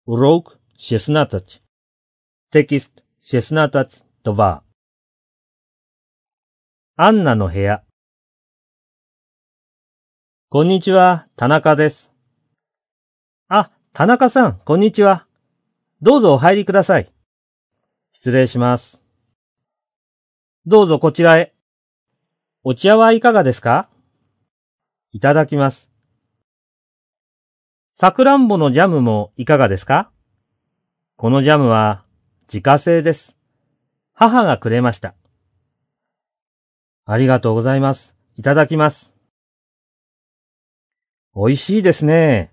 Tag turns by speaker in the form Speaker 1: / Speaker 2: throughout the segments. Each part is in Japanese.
Speaker 1: Урок 16. Текст 16.2. アンナの部屋。こんにちは、田中です。あ、田中さん、こんにちは。どうぞお入りください。失礼します。どうぞこちらへ。お茶はいかがですか？いただきます。さくらんぼのジャムもいかがですか？このジャムは自家製です。母がくれました。ありがとうございます。いただきます。美味しいですね。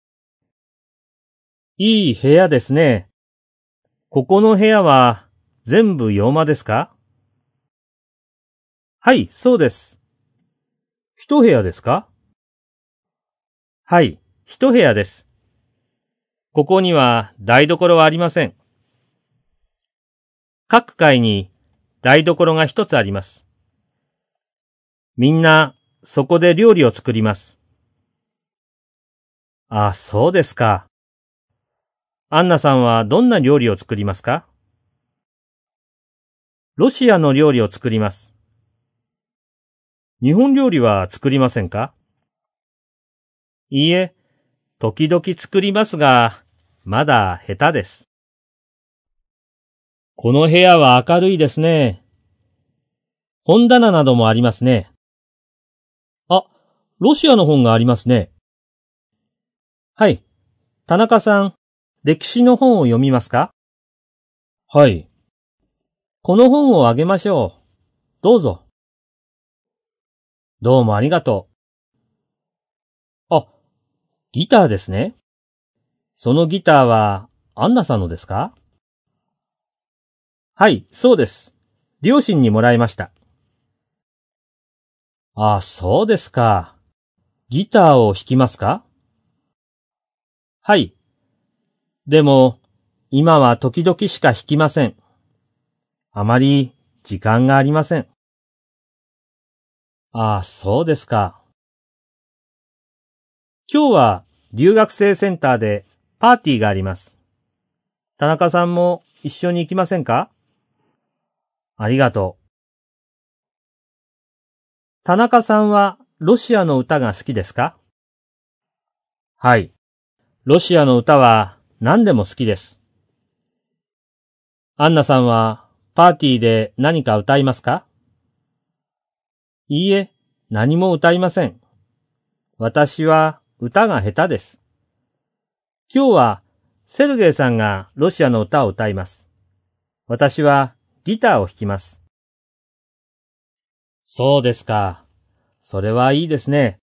Speaker 1: いい部屋ですね。ここの部屋は全部洋間ですか？はい、そうです。一部屋ですか？はい、一部屋です。ここには台所はありません。各階に台所が一つあります。みんなそこで料理を作ります。あ、そうですか。アンナさんはどんな料理を作りますか？ロシアの料理を作ります。日本料理は作りませんか？いいえ、時々作りますが、まだ下手です。この部屋は明るいですね。本棚などもありますね。あ、ロシアの本がありますね。はい。田中さん、歴史の本を読みますか？はい。この本をあげましょう。どうぞ。どうもありがとう。あ、ギターですね。そのギターは、アンナさんのですか？はい、そうです。両親にもらいました。あ、そうですか。ギターを弾きますか？はい。でも、今は時々しか弾きません。あまり時間がありません。あ、そうですか。今日は留学生センターでパーティーがあります。田中さんも一緒に行きませんか？ありがとう。田中さんはロシアの歌が好きですか？はい。ロシアの歌は何でも好きです。アンナさんはパーティーで何か歌いますか？いいえ、何も歌いません。私は歌が下手です。今日はセルゲイさんがロシアの歌を歌います。私はギターを弾きます。そうですか。それはいいですね。